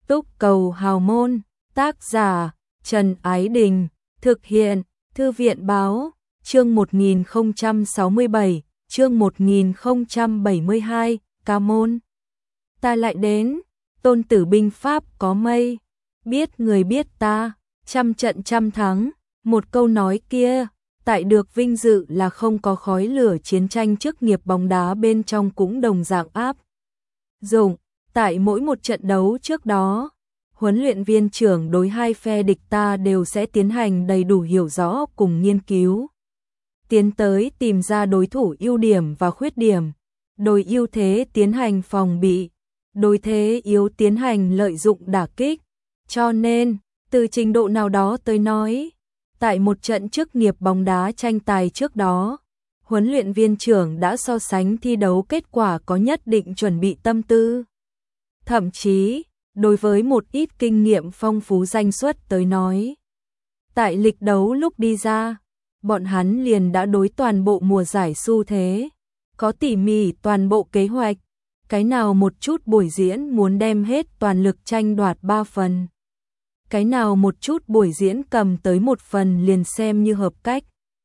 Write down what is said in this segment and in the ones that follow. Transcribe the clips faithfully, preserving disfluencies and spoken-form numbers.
Túc cầu hào môn, tác giả Trần Ái Đình, thực hiện Thư viện Báo, chương một nghìn không trăm sáu mươi bảy, chương một nghìn không trăm bảy mươi hai, ca môn. Ta lại đến, Tôn Tử binh pháp có mây, biết người biết ta, trăm trận trăm thắng, một câu nói kia, tại được vinh dự là không có khói lửa chiến tranh chức nghiệp bóng đá bên trong cũng đồng dạng áp dụng. Tại mỗi một trận đấu trước đó, huấn luyện viên trưởng đối hai phe địch ta đều sẽ tiến hành đầy đủ hiểu rõ cùng nghiên cứu, tiến tới tìm ra đối thủ ưu điểm và khuyết điểm, đối ưu thế tiến hành phòng bị, đối thế yếu tiến hành lợi dụng đả kích. Cho nên, từ trình độ nào đó tới nói, tại một trận chức nghiệp bóng đá tranh tài trước đó, huấn luyện viên trưởng đã so sánh thi đấu kết quả có nhất định chuẩn bị tâm tư. Thậm chí, đối với một ít kinh nghiệm phong phú danh suất tới nói, tại lịch đấu lúc đi ra, bọn hắn liền đã đối toàn bộ mùa giải xu thế, có tỉ mỉ toàn bộ kế hoạch, cái nào một chút buổi diễn muốn đem hết toàn lực tranh đoạt ba phần. Cái nào một chút buổi diễn cầm tới một phần liền xem như hợp cách.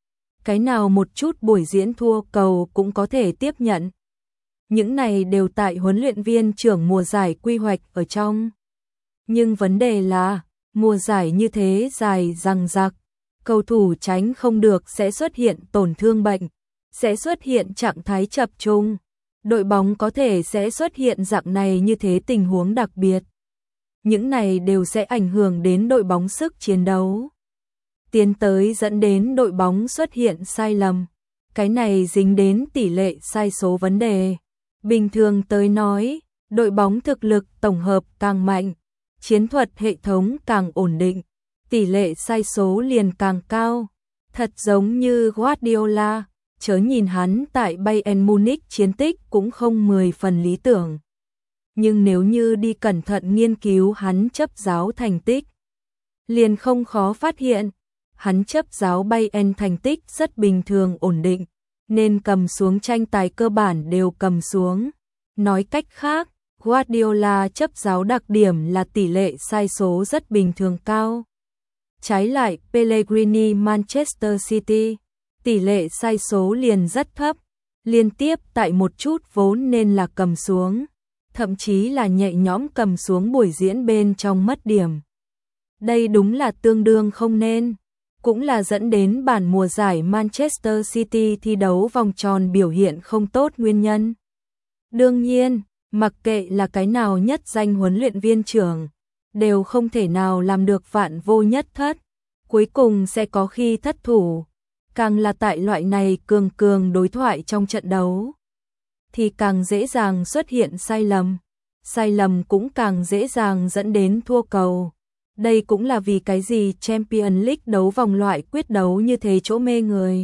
Cái nào một chút buổi diễn thua cầu cũng có thể tiếp nhận. Những này đều tại huấn luyện viên trưởng mùa giải quy hoạch ở trong. Nhưng vấn đề là, mùa giải như thế dài dằng dặc, cầu thủ tránh không được sẽ xuất hiện tổn thương bệnh, sẽ xuất hiện trạng thái chập chung. Đội bóng có thể sẽ xuất hiện dạng này như thế tình huống đặc biệt. Những này đều sẽ ảnh hưởng đến đội bóng sức chiến đấu, tiến tới dẫn đến đội bóng xuất hiện sai lầm. Cái này dính đến tỷ lệ sai số vấn đề. Bình thường tới nói, đội bóng thực lực tổng hợp càng mạnh, chiến thuật hệ thống càng ổn định, tỷ lệ sai số liền càng cao. Thật giống như Guardiola, chớ nhìn hắn tại Bayern Munich chiến tích cũng không mười phần lý tưởng. Nhưng nếu như đi cẩn thận nghiên cứu hắn chấp giáo thành tích, liền không khó phát hiện, hắn chấp giáo Bayern thành tích rất bình thường ổn định, nên cầm xuống tranh tài cơ bản đều cầm xuống. Nói cách khác, Guardiola chấp giáo đặc điểm là tỷ lệ sai số rất bình thường cao. Trái lại, Pellegrini Manchester City, tỷ lệ sai số liền rất thấp, liên tiếp tại một chút vốn nên là cầm xuống, thậm chí là nhẹ nhõm cầm xuống buổi diễn bên trong mất điểm. Đây đúng là tương đương không nên, cũng là dẫn đến bản mùa giải Manchester City thi đấu vòng tròn biểu hiện không tốt nguyên nhân. Đương nhiên, mặc kệ là cái nào nhất danh huấn luyện viên trưởng, đều không thể nào làm được vạn vô nhất thất, cuối cùng sẽ có khi thất thủ. Càng là tại loại này cường cường đối thoại trong trận đấu, thì càng dễ dàng xuất hiện sai lầm, sai lầm cũng càng dễ dàng dẫn đến thua cầu. Đây cũng là vì cái gì Champions League đấu vòng loại quyết đấu như thế chỗ mê người.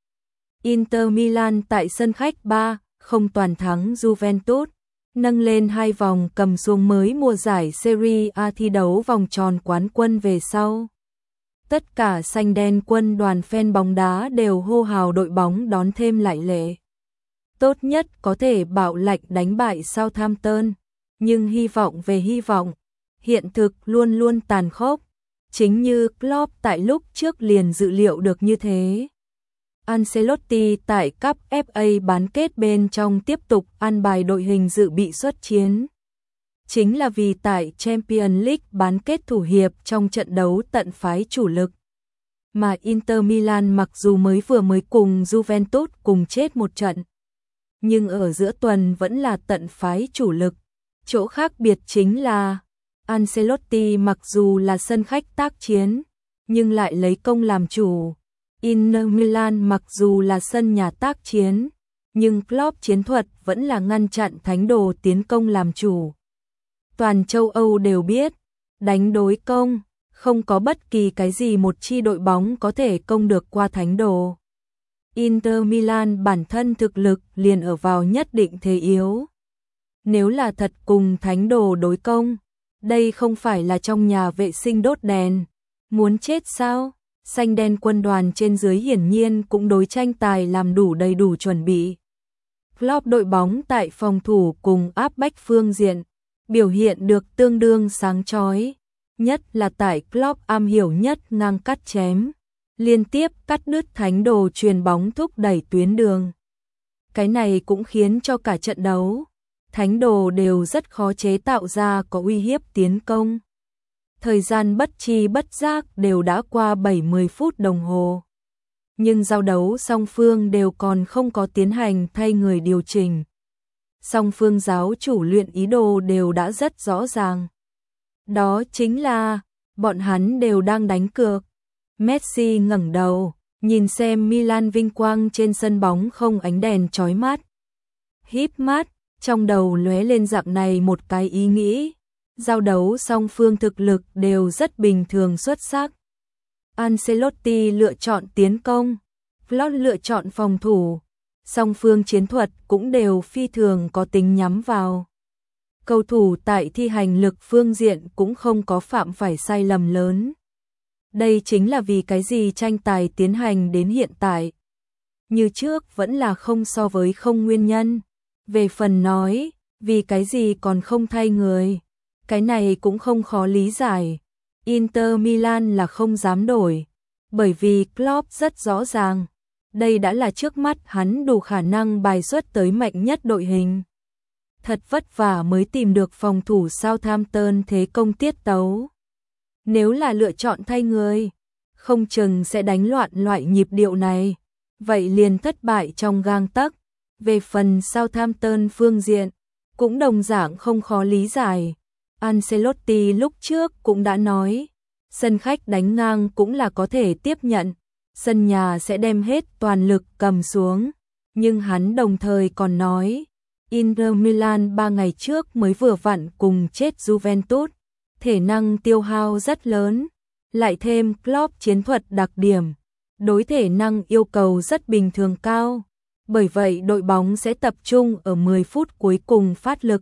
Inter Milan tại sân khách ba không toàn thắng Juventus, nâng lên hai vòng cầm xuống mới mùa giải Serie A thi đấu vòng tròn quán quân về sau. Tất cả xanh đen quân đoàn fan bóng đá đều hô hào đội bóng đón thêm lại lệ. Tốt nhất có thể bạo lạch đánh bại Southampton, nhưng hy vọng về hy vọng, hiện thực luôn luôn tàn khốc, chính như Klopp tại lúc trước liền dự liệu được như thế. Ancelotti tại Cup ép a bán kết bên trong tiếp tục an bài đội hình dự bị xuất chiến. Chính là vì tại Champions League bán kết thủ hiệp trong trận đấu tận phái chủ lực. Mà Inter Milan mặc dù mới vừa mới cùng Juventus cùng chết một trận, nhưng ở giữa tuần vẫn là tận phái chủ lực. Chỗ khác biệt chính là Ancelotti mặc dù là sân khách tác chiến, nhưng lại lấy công làm chủ. Inter Milan mặc dù là sân nhà tác chiến, nhưng Klopp chiến thuật vẫn là ngăn chặn thánh đồ tiến công làm chủ. Toàn châu Âu đều biết, đánh đối công, không có bất kỳ cái gì một chi đội bóng có thể công được qua thánh đồ. Inter Milan bản thân thực lực liền ở vào nhất định thế yếu. Nếu là thật cùng thánh đồ đối công, đây không phải là trong nhà vệ sinh đốt đèn. Muốn chết sao? Xanh đen quân đoàn trên dưới hiển nhiên cũng đối tranh tài làm đủ đầy đủ chuẩn bị. Klopp đội bóng tại phòng thủ cùng áp bách phương diện, biểu hiện được tương đương sáng chói, nhất là tại Klopp am hiểu nhất ngang cắt chém, liên tiếp cắt đứt thánh đồ truyền bóng thúc đẩy tuyến đường. Cái này cũng khiến cho cả trận đấu, thánh đồ đều rất khó chế tạo ra có uy hiếp tiến công. Thời gian bất chi bất giác đều đã qua bảy mươi phút đồng hồ. Nhưng giao đấu song phương đều còn không có tiến hành thay người điều chỉnh. Song phương giáo chủ luyện ý đồ đều đã rất rõ ràng. Đó chính là, bọn hắn đều đang đánh cược. Messi ngẩng đầu, nhìn xem Milan vinh quang trên sân bóng không ánh đèn chói mắt. Híp mắt, trong đầu lóe lên dạng này một cái ý nghĩ. Giao đấu song phương thực lực đều rất bình thường xuất sắc. Ancelotti lựa chọn tiến công, Klopp lựa chọn phòng thủ. Song phương chiến thuật cũng đều phi thường có tính nhắm vào. Cầu thủ tại thi hành lực phương diện cũng không có phạm phải sai lầm lớn. Đây chính là vì cái gì tranh tài tiến hành đến hiện tại. Như trước vẫn là không so với không nguyên nhân. Về phần nói, vì cái gì còn không thay người. Cái này cũng không khó lý giải. Inter Milan là không dám đổi. Bởi vì Klopp rất rõ ràng. Đây đã là trước mắt hắn đủ khả năng bài xuất tới mạnh nhất đội hình. Thật vất vả mới tìm được phòng thủ Southampton thế công tiết tấu. Nếu là lựa chọn thay người, không chừng sẽ đánh loạn loại nhịp điệu này. Vậy liền thất bại trong gang tấc. Về phần Southampton phương diện, cũng đồng dạng không khó lý giải. Ancelotti lúc trước cũng đã nói, sân khách đánh ngang cũng là có thể tiếp nhận, sân nhà sẽ đem hết toàn lực cầm xuống. Nhưng hắn đồng thời còn nói, Inter Milan ba ngày trước mới vừa vặn cùng chết Juventus, thể năng tiêu hao rất lớn, lại thêm Klopp chiến thuật đặc điểm, đối thể năng yêu cầu rất bình thường cao. Bởi vậy đội bóng sẽ tập trung ở mười phút cuối cùng phát lực.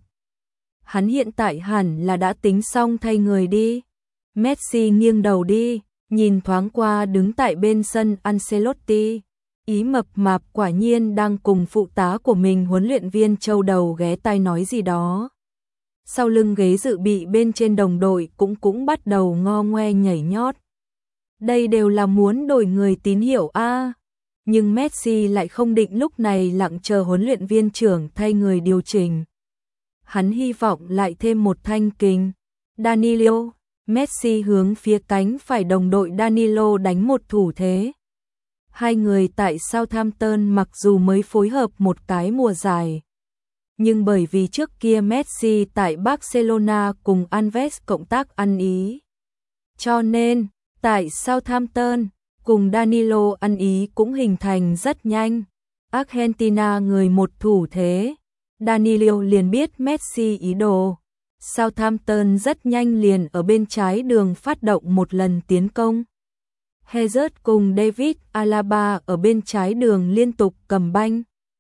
Hắn hiện tại hẳn là đã tính xong thay người đi. Messi nghiêng đầu đi, nhìn thoáng qua đứng tại bên sân Ancelotti. Ý mập mạp quả nhiên đang cùng phụ tá của mình huấn luyện viên châu đầu ghé tai nói gì đó. Sau lưng ghế dự bị bên trên đồng đội cũng cũng bắt đầu ngo ngoe nhảy nhót. Đây đều là muốn đổi người tín hiệu a. À. Nhưng Messi lại không định lúc này lặng chờ huấn luyện viên trưởng thay người điều chỉnh. Hắn hy vọng lại thêm một thanh kình. Danilo, Messi hướng phía cánh phải đồng đội Danilo đánh một thủ thế. Hai người tại Southampton mặc dù mới phối hợp một cái mùa giải, nhưng bởi vì trước kia Messi tại Barcelona cùng Alves cộng tác ăn ý, cho nên tại Southampton cùng Danilo ăn ý cũng hình thành rất nhanh. Argentina người một thủ thế, Danilo liền biết Messi ý đồ. Southampton rất nhanh liền ở bên trái đường phát động một lần tiến công. Jesus cùng David Alaba ở bên trái đường liên tục cầm banh,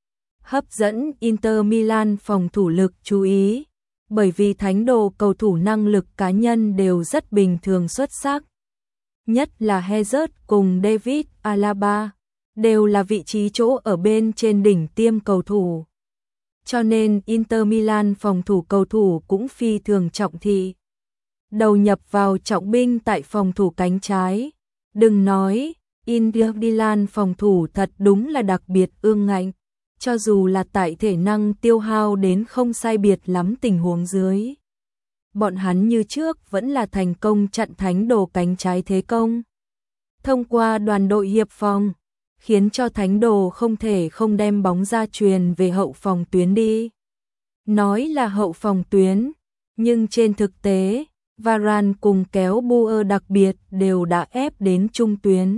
hấp dẫn Inter Milan phòng thủ lực chú ý, bởi vì thánh đồ cầu thủ năng lực cá nhân đều rất bình thường xuất sắc. Nhất là Jesus cùng David Alaba, đều là vị trí chỗ ở bên trên đỉnh tiêm cầu thủ. Cho nên Inter Milan phòng thủ cầu thủ cũng phi thường trọng thị. Đầu nhập vào trọng binh tại phòng thủ cánh trái. Đừng nói, Inter Milan phòng thủ thật đúng là đặc biệt ương ngạnh. Cho dù là tại thể năng tiêu hao đến không sai biệt lắm tình huống dưới. Bọn hắn như trước vẫn là thành công chặn thánh đồ cánh trái thế công. Thông qua đoàn đội hiệp phòng, khiến cho thánh đồ không thể không đem bóng ra truyền về hậu phòng tuyến đi. Nói là hậu phòng tuyến, nhưng trên thực tế, Varane cùng kéo Buer đặc biệt đều đã ép đến trung tuyến.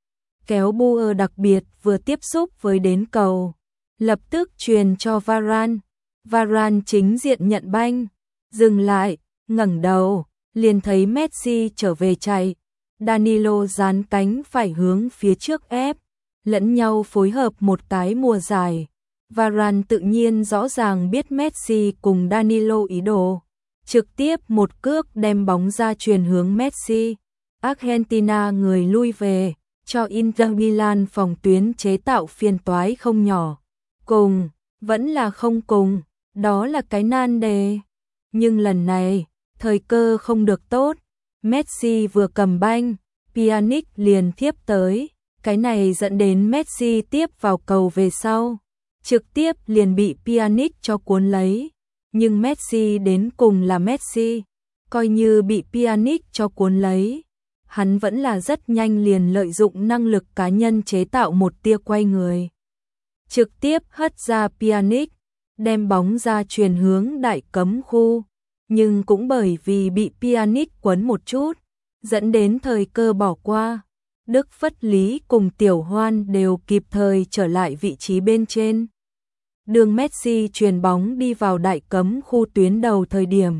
Kéo Buer đặc biệt vừa tiếp xúc với đến cầu, lập tức truyền cho Varane. Varane chính diện nhận banh, dừng lại, ngẩng đầu, liền thấy Messi trở về chạy. Danilo dán cánh phải hướng phía trước ép, lẫn nhau phối hợp một cái mùa giải. Varane tự nhiên rõ ràng biết Messi cùng Danilo ý đồ, trực tiếp một cước đem bóng ra truyền hướng Messi. Argentina người lui về, cho Inter Milan phòng tuyến chế tạo phiền toái không nhỏ. Cùng, vẫn là không cùng, đó là cái nan đề. Nhưng lần này, thời cơ không được tốt. Messi vừa cầm banh, Pjanic liền tiếp tới. Cái này dẫn đến Messi tiếp vào cầu về sau. Trực tiếp liền bị Pjanic cho cuốn lấy. Nhưng Messi đến cùng là Messi. Coi như bị Pjanic cho cuốn lấy. Hắn vẫn là rất nhanh liền lợi dụng năng lực cá nhân chế tạo một tia quay người. Trực tiếp hất ra Pjanic, đem bóng ra chuyền hướng đại cấm khu. Nhưng cũng bởi vì bị Pjanic quấn một chút, dẫn đến thời cơ bỏ qua. Đức Phất Lý cùng Tiểu Hoan đều kịp thời trở lại vị trí bên trên. Đường Messi chuyền bóng đi vào đại cấm khu tuyến đầu thời điểm.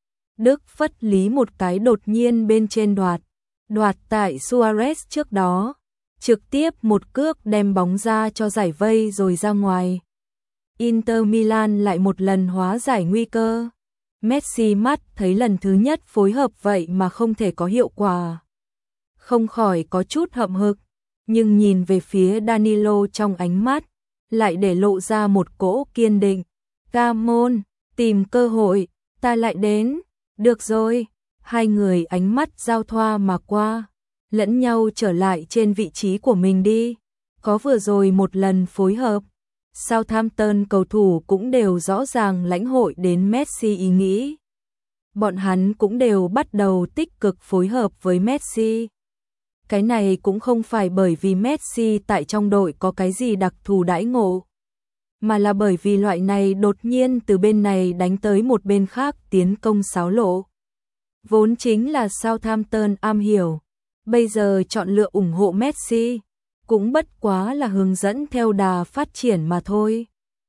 Đức Phất Lý một cái đột nhiên bên trên đoạt. Đoạt tại Suarez trước đó. Trực tiếp một cước đem bóng ra cho giải vây rồi ra ngoài. Inter Milan lại một lần hóa giải nguy cơ. Messi mắt thấy lần thứ nhất phối hợp vậy mà không thể có hiệu quả. Không khỏi có chút hậm hực, nhưng nhìn về phía Danilo trong ánh mắt, lại để lộ ra một cỗ kiên định. Camon, tìm cơ hội, ta lại đến. Được rồi, hai người ánh mắt giao thoa mà qua, lẫn nhau trở lại trên vị trí của mình đi. Có vừa rồi một lần phối hợp, Southampton cầu thủ cũng đều rõ ràng lãnh hội đến Messi ý nghĩ. Bọn hắn cũng đều bắt đầu tích cực phối hợp với Messi. Cái này cũng không phải bởi vì Messi tại trong đội có cái gì đặc thù đãi ngộ, mà là bởi vì loại này đột nhiên từ bên này đánh tới một bên khác tiến công xáo lộ. Vốn chính là Southampton am hiểu, bây giờ chọn lựa ủng hộ Messi, cũng bất quá là hướng dẫn theo đà phát triển mà thôi.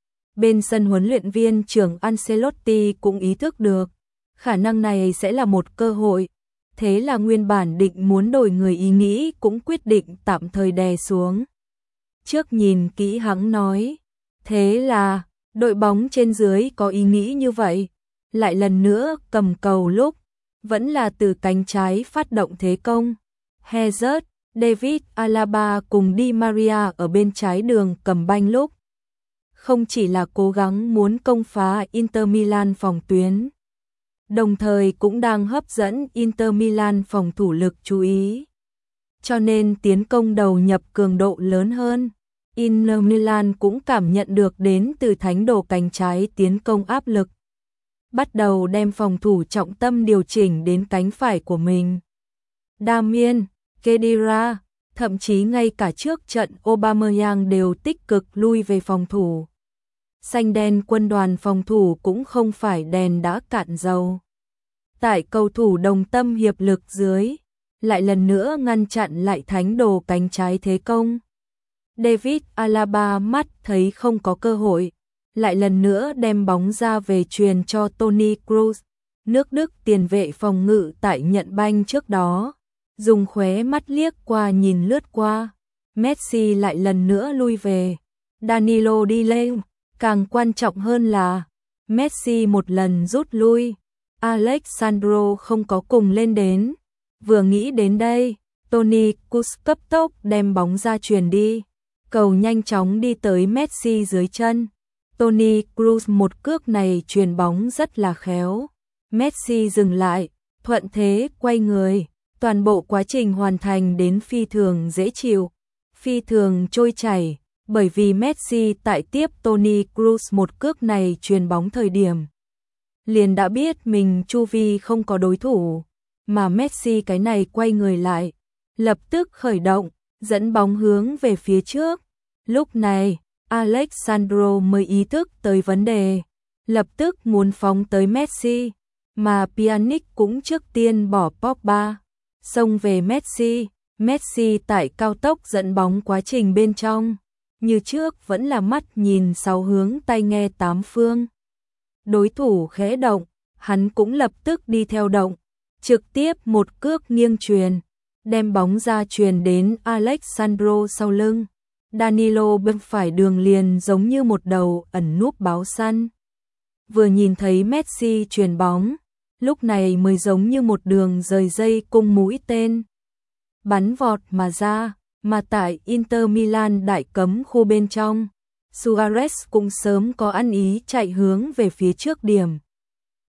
Bên sân huấn luyện viên trưởng Ancelotti cũng ý thức được, khả năng này sẽ là một cơ hội. Thế là nguyên bản định muốn đổi người ý nghĩ cũng quyết định tạm thời đè xuống. Trước nhìn kỹ hắn nói, thế là đội bóng trên dưới có ý nghĩ như vậy, lại lần nữa cầm cầu lúc, vẫn là từ cánh trái phát động thế công. Hazard, David Alaba cùng Di Maria ở bên trái đường cầm banh lúc, không chỉ là cố gắng muốn công phá Inter Milan phòng tuyến, đồng thời cũng đang hấp dẫn Inter Milan phòng thủ lực chú ý. Cho nên tiến công đầu nhập cường độ lớn hơn. Inter Milan cũng cảm nhận được đến từ thánh đồ cánh trái tiến công áp lực. Bắt đầu đem phòng thủ trọng tâm điều chỉnh đến cánh phải của mình. Damien, Khedira, thậm chí ngay cả trước trận Aubameyang đều tích cực lui về phòng thủ. Xanh đen quân đoàn phòng thủ cũng không phải đèn đã cạn dầu. Tại cầu thủ đồng tâm hiệp lực dưới, lại lần nữa ngăn chặn lại thánh đồ cánh trái thế công. David Alaba mắt thấy không có cơ hội, lại lần nữa đem bóng ra về truyền cho Toni Kroos. Nước Đức tiền vệ phòng ngự tại nhận banh trước đó, dùng khóe mắt liếc qua nhìn lướt qua. Messi lại lần nữa lui về. Danilo đi lên, càng quan trọng hơn là Messi một lần rút lui. Alexandro không có cùng lên đến. Vừa nghĩ đến đây, Toni Kroos cấp tốc đem bóng ra truyền đi. Cầu nhanh chóng đi tới Messi dưới chân. Toni Kroos một cước này truyền bóng rất là khéo. Messi dừng lại, thuận thế quay người. Toàn bộ quá trình hoàn thành đến phi thường dễ chịu, phi thường trôi chảy, bởi vì Messi tại tiếp Toni Kroos một cước này truyền bóng thời điểm. Liền đã biết mình chu vi không có đối thủ, mà Messi cái này quay người lại, lập tức khởi động, dẫn bóng hướng về phía trước. Lúc này, Alexandro mới ý thức tới vấn đề, lập tức muốn phóng tới Messi, mà Pjanic cũng trước tiên bỏ Pogba, xông về Messi. Messi tại cao tốc dẫn bóng quá trình bên trong, như trước vẫn là mắt nhìn sáu hướng tai nghe tám phương. Đối thủ khẽ động, hắn cũng lập tức đi theo động, trực tiếp một cước nghiêng truyền, đem bóng ra truyền đến Alexandro sau lưng. Danilo bên phải đường liền giống như một đầu ẩn núp báo săn. Vừa nhìn thấy Messi truyền bóng, lúc này mới giống như một đường rời dây cung mũi tên. Bắn vọt mà ra, mà tại Inter Milan đại cấm khu bên trong, Suarez cũng sớm có ăn ý chạy hướng về phía trước điểm.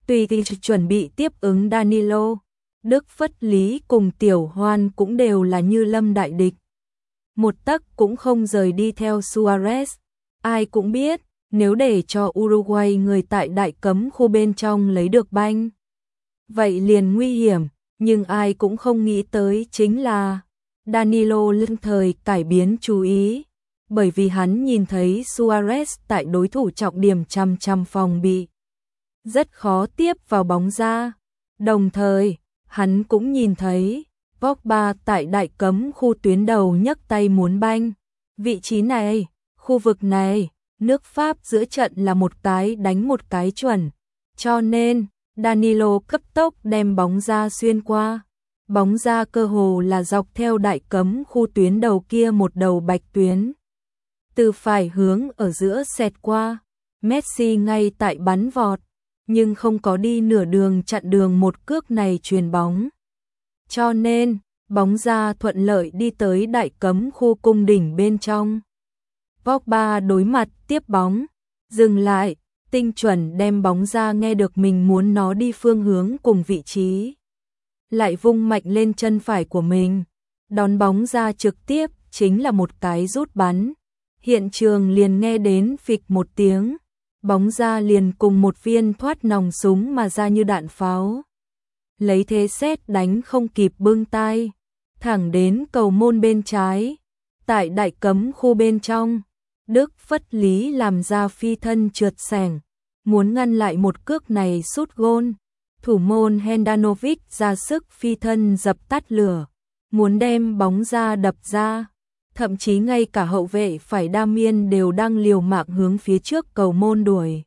Tùy thì chuẩn bị tiếp ứng Danilo, Đức Phất Lý cùng Tiểu Hoan cũng đều là như lâm đại địch. Một tấc cũng không rời đi theo Suarez. Ai cũng biết, nếu để cho Uruguay người tại đại cấm khu bên trong lấy được banh, vậy liền nguy hiểm, nhưng ai cũng không nghĩ tới chính là Danilo lưng thời cải biến chú ý, bởi vì hắn nhìn thấy Suarez tại đối thủ trọng điểm chằm chằm phòng bị, rất khó tiếp vào bóng ra. Đồng thời, hắn cũng nhìn thấy Pogba tại đại cấm khu tuyến đầu nhấc tay muốn banh. Vị trí này, khu vực này, nước Pháp giữa trận là một cái đánh một cái chuẩn, cho nên Danilo cấp tốc đem bóng ra xuyên qua. Bóng ra cơ hồ là dọc theo đại cấm khu tuyến đầu kia một đầu bạch tuyến. Từ phải hướng ở giữa xẹt qua, Messi ngay tại bắn vọt, nhưng không có đi nửa đường chặn đường một cước này chuyền bóng. Cho nên, bóng ra thuận lợi đi tới đại cấm khu cung đỉnh bên trong. Pogba đối mặt tiếp bóng, dừng lại, tinh chuẩn đem bóng ra nghe được mình muốn nó đi phương hướng cùng vị trí. Lại vung mạnh lên chân phải của mình, đón bóng ra trực tiếp chính là một cái rút bắn. Hiện trường liền nghe đến phịch một tiếng, bóng ra liền cùng một viên thoát nòng súng mà ra như đạn pháo. Lấy thế sét đánh không kịp bưng tay, thẳng đến cầu môn bên trái. Tại đại cấm khu bên trong, Đức Phất Lý làm ra phi thân trượt sẻng, muốn ngăn lại một cước này sút gôn. Thủ môn Handanovic ra sức phi thân dập tắt lửa, muốn đem bóng ra đập ra. Thậm chí ngay cả hậu vệ phải Damian đều đang liều mạng hướng phía trước cầu môn đuổi.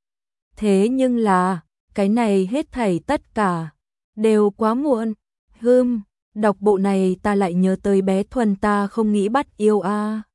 Thế nhưng là, cái này hết thảy tất cả đều quá muộn. Hừm, đọc bộ này ta lại nhớ tới bé Thuần ta không nghĩ bắt yêu a.